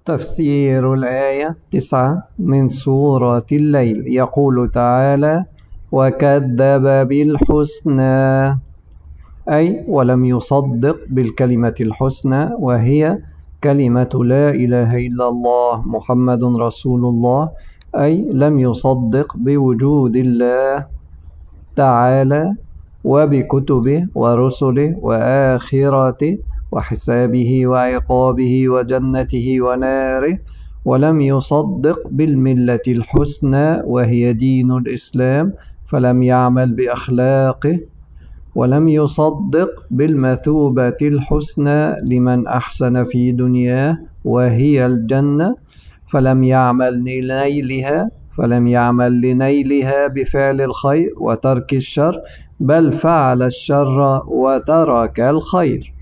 تفسير الآية 9 من سورة الليل. يقول تعالى: وكذب بالحسنى، أي ولم يصدق بالكلمة الحسنى، وهي كلمة لا إله إلا الله محمد رسول الله، أي لم يصدق بوجود الله تعالى وبكتبه ورسله وآخرته وحسابه وعقابه وجنته وناره، ولم يصدق بالملة الحسنى وهي دين الإسلام فلم يعمل بأخلاقه، ولم يصدق بالمثوبة الحسنى لمن أحسن في دنياه وهي الجنة فلم يعمل لنيلها بفعل الخير وترك الشر، بل فعل الشر وترك الخير.